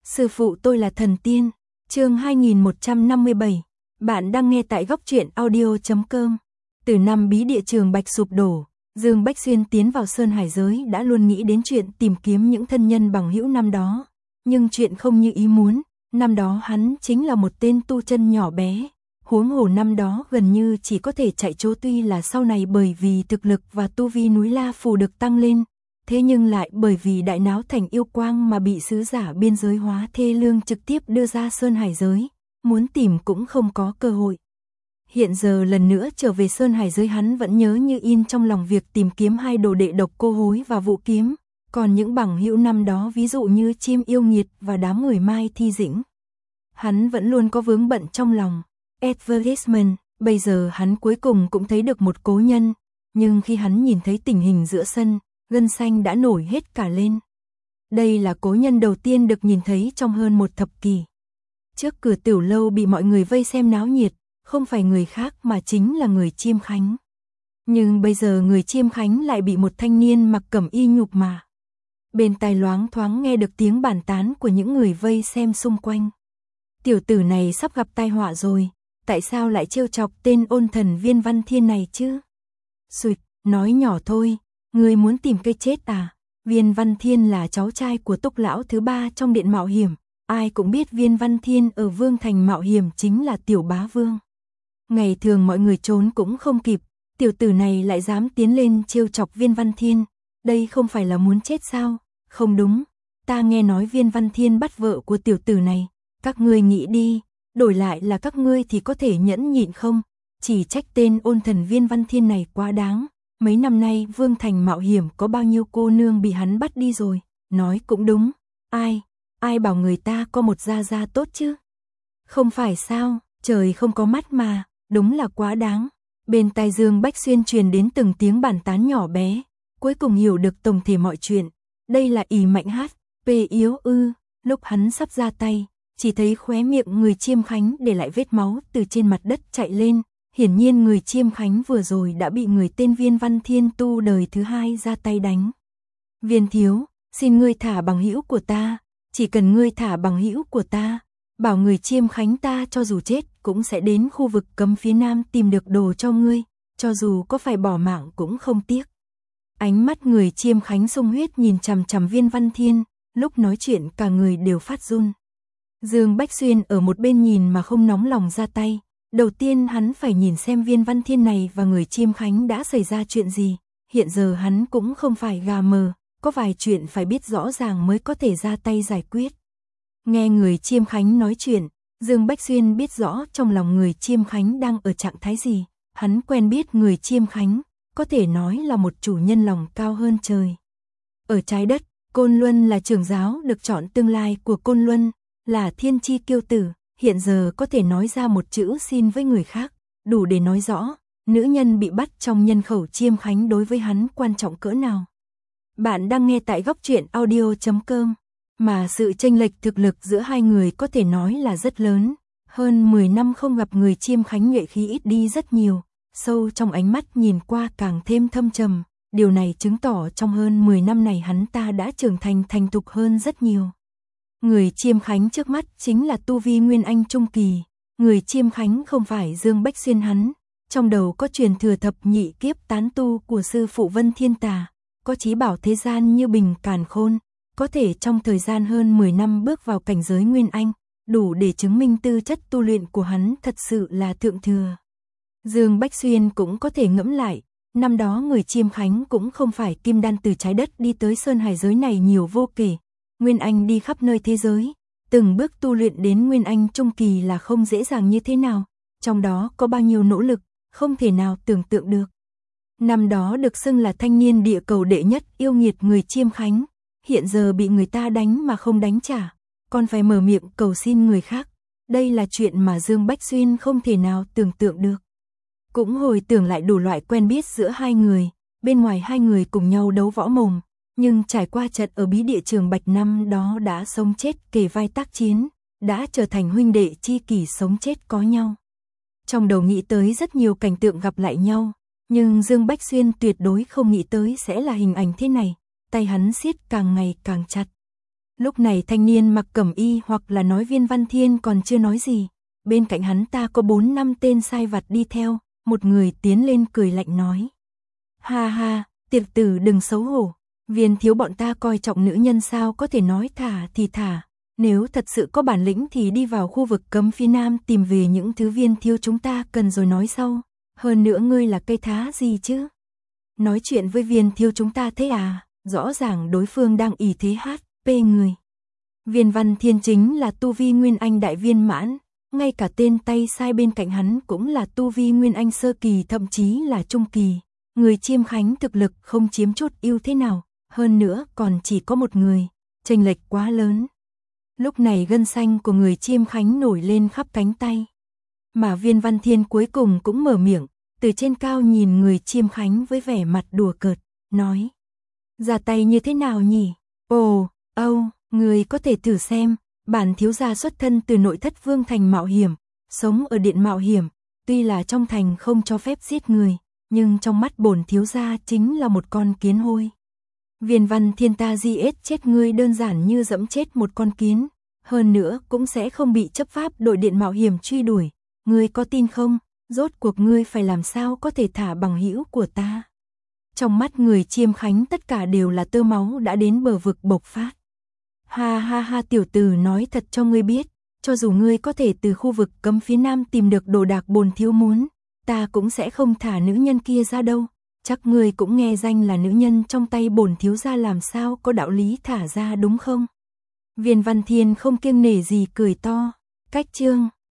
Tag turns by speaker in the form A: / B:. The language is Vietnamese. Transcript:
A: Sư phụ tôi là thần tiên. Chương 2157. Bạn đang nghe tại góc truyện audio.com. Từ năm bí địa Trường Bạch sụp đổ, Dương Bách Xuyên tiến vào Sơn Hải giới đã luôn nghĩ đến chuyện tìm kiếm những thân nhân bằng hữu năm đó. Nhưng chuyện không như ý muốn, năm đó hắn chính là một tên tu chân nhỏ bé. Huống hồ năm đó gần như chỉ có thể chạy trốn, tuy là sau này bởi vì thực lực và tu vi núi La Phù được tăng lên. Thế nhưng lại bởi vì đại náo thành yêu quang mà bị sứ giả biên giới hóa thê lương trực tiếp đưa ra Sơn Hải giới, muốn tìm cũng không có cơ hội. Hiện giờ lần nữa trở về Sơn Hải giới, hắn vẫn nhớ như in trong lòng việc tìm kiếm hai đồ đệ Độc Cô Hối và Vũ Kiếm, còn những bằng hữu năm đó ví dụ như Chim Yêu Nghiệt và đám người Mai Thi Dĩnh. Hắn vẫn luôn có vướng bận trong lòng. Advertisement, bây giờ hắn cuối cùng cũng thấy được một cố nhân, nhưng khi hắn nhìn thấy tình hình giữa sân, gân xanh đã nổi hết cả lên. Đây là cố nhân đầu tiên được nhìn thấy trong hơn một thập kỷ. Trước cửa tiểu lâu bị mọi người vây xem náo nhiệt, không phải người khác mà chính là người Chiêm Khánh. Nhưng bây giờ người Chiêm Khánh lại bị một thanh niên mặc cẩm y nhục mạ. Bên tai loáng thoáng nghe được tiếng bàn tán của những người vây xem xung quanh. Tiểu tử này sắp gặp tai họa rồi, tại sao lại trêu chọc tên ôn thần Viên Văn Thiên này chứ? Xụt, nói nhỏ thôi. Ngươi muốn tìm cây chết à? Viên Văn Thiên là cháu trai của Túc lão thứ ba trong điện mạo hiểm. Ai cũng biết Viên Văn Thiên ở Vương Thành mạo hiểm chính là tiểu bá vương. Ngày thường mọi người trốn cũng không kịp, tiểu tử này lại dám tiến lên trêu chọc Viên Văn Thiên. Đây không phải là muốn chết sao? Không đúng, ta nghe nói Viên Văn Thiên bắt vợ của tiểu tử này. Các ngươi nghĩ đi, đổi lại là các ngươi thì có thể nhẫn nhịn không? Chỉ trách tên ôn thần Viên Văn Thiên này quá đáng. Mấy năm nay Vương Thành mạo hiểm có bao nhiêu cô nương bị hắn bắt đi rồi. Nói cũng đúng. Ai bảo người ta có một gia gia tốt chứ? Không phải sao, trời không có mắt mà, đúng là quá đáng. Bên tai Dương Bách Xuyên truyền đến từng tiếng bàn tán nhỏ bé. Cuối cùng hiểu được tổng thể mọi chuyện. Đây là ỷ mạnh hát, pê yếu ư. Lúc hắn sắp ra tay, chỉ thấy khóe miệng người Chiêm Khánh để lại vết máu từ trên mặt đất chạy lên. Hiển nhiên người Chiêm Khánh vừa rồi đã bị người tên Viên Văn Thiên tu đời thứ hai ra tay đánh. Viên thiếu, xin ngươi thả bằng hữu của ta, chỉ cần ngươi thả bằng hữu của ta, bảo người Chiêm Khánh ta cho dù chết cũng sẽ đến khu vực cấm phía nam tìm được đồ cho ngươi, cho dù có phải bỏ mạng cũng không tiếc. Ánh mắt người Chiêm Khánh sung huyết nhìn chằm chằm Viên Văn Thiên, lúc nói chuyện cả người đều phát run. Dương Bách Xuyên ở một bên nhìn mà không nóng lòng ra tay. Đầu tiên hắn phải nhìn xem Viên Văn Thiên này và người Chiêm Khánh đã xảy ra chuyện gì. Hiện giờ hắn cũng không phải gà mờ, có vài chuyện phải biết rõ ràng mới có thể ra tay giải quyết. Nghe người Chiêm Khánh nói chuyện, Dương Bách Xuyên biết rõ trong lòng người Chiêm Khánh đang ở trạng thái gì. Hắn quen biết người Chiêm Khánh, có thể nói là một chủ nhân lòng cao hơn trời. Ở trái đất, Côn Luân là trưởng giáo được chọn tương lai của Côn Luân, là thiên chi kiêu tử. Hiện giờ có thể nói ra một chữ xin với người khác, đủ để nói rõ, nữ nhân bị bắt trong nhân khẩu Chiêm Khánh đối với hắn quan trọng cỡ nào. Bạn đang nghe tại góc truyện audio.com, mà sự chênh lệch thực lực giữa hai người có thể nói là rất lớn. Hơn 10 năm không gặp, người Chiêm Khánh nhuệ khí ít đi rất nhiều, sâu trong ánh mắt nhìn qua càng thêm thâm trầm. Điều này chứng tỏ trong hơn 10 năm này hắn ta đã trưởng thành thành thục hơn rất nhiều. Người Chiêm Khánh trước mắt chính là tu vi Nguyên Anh Trung Kỳ. Người Chiêm Khánh không phải Dương Bách Xuyên hắn. Trong đầu có truyền thừa thập nhị kiếp tán tu của sư phụ Vân Thiên Tà. Có trí bảo thế gian như Bình Càn Khôn. Có thể trong thời gian hơn 10 năm bước vào cảnh giới Nguyên Anh. Đủ để chứng minh tư chất tu luyện của hắn thật sự là thượng thừa. Dương Bách Xuyên cũng có thể ngẫm lại. Năm đó người Chiêm Khánh cũng không phải kim đan từ trái đất đi tới Sơn Hải giới này nhiều vô kể. Nguyên Anh đi khắp nơi thế giới, từng bước tu luyện đến Nguyên Anh Trung Kỳ là không dễ dàng như thế nào, trong đó có bao nhiêu nỗ lực, không thể nào tưởng tượng được. Năm đó được xưng là thanh niên địa cầu đệ nhất yêu nghiệt người Chiêm Khánh, hiện giờ bị người ta đánh mà không đánh trả, còn phải mở miệng cầu xin người khác. Đây là chuyện mà Dương Bách Xuyên không thể nào tưởng tượng được. Cũng hồi tưởng lại đủ loại quen biết giữa hai người, bên ngoài hai người cùng nhau đấu võ mồm. Nhưng trải qua trận ở bí địa Trường Bạch năm đó đã sống chết kề vai tác chiến, đã trở thành huynh đệ chi kỷ sống chết có nhau. Trong đầu nghĩ tới rất nhiều cảnh tượng gặp lại nhau, nhưng Dương Bách Xuyên tuyệt đối không nghĩ tới sẽ là hình ảnh thế này, tay hắn siết càng ngày càng chặt. Lúc này thanh niên mặc cẩm y hoặc là nói Viên Văn Thiên còn chưa nói gì. Bên cạnh hắn ta có 4-5 tên sai vặt đi theo, một người tiến lên cười lạnh nói. Ha ha, tiệp tử đừng xấu hổ, Viên thiếu bọn ta coi trọng nữ nhân sao có thể nói thả thì thả. Nếu thật sự có bản lĩnh thì đi vào khu vực cấm phía nam tìm về những thứ Viên thiếu chúng ta cần rồi nói sau. Hơn nữa ngươi là cây thá gì chứ? Nói chuyện với Viên thiếu chúng ta thế à? Rõ ràng đối phương đang ỷ thế HP người. Viên Văn Thiên chính là tu vi Nguyên Anh đại viên mãn, ngay cả tên tay sai bên cạnh hắn cũng là tu vi Nguyên Anh sơ kỳ thậm chí là trung kỳ. Người Chiêm Khánh thực lực không chiếm chút ưu thế nào, hơn nữa còn chỉ có một người, chênh lệch quá lớn. Lúc này gân xanh của người Chiêm Khánh nổi lên khắp cánh tay. Mà Viên Văn Thiên cuối cùng cũng mở miệng, từ trên cao nhìn người Chiêm Khánh với vẻ mặt đùa cợt, nói. Ra tay như thế nào nhỉ? Ồ, người có thể thử xem, bản thiếu gia xuất thân từ nội thất Vương Thành mạo hiểm, sống ở điện mạo hiểm, tuy là trong thành không cho phép giết người, nhưng trong mắt bổn thiếu gia chính là một con kiến hôi. Viên Văn Thiên ta giết chết ngươi đơn giản như dẫm chết một con kiến, hơn nữa cũng sẽ không bị chấp pháp đội điện mạo hiểm truy đuổi, ngươi có tin không? Rốt cuộc ngươi phải làm sao có thể thả bằng hữu của ta? Trong mắt người Chiêm Khánh tất cả đều là tơ máu đã đến bờ vực bộc phát. Ha ha ha, tiểu tử nói thật cho ngươi biết, cho dù ngươi có thể từ khu vực cấm phía nam tìm được đồ đạc bổn thiếu muốn, ta cũng sẽ không thả nữ nhân kia ra đâu. Chắc ngươi cũng nghe danh là nữ nhân trong tay bổn thiếu gia, làm sao có đạo lý thả ra đúng không? Viên Văn Thiên không kiêng nể gì cười to. Cách chương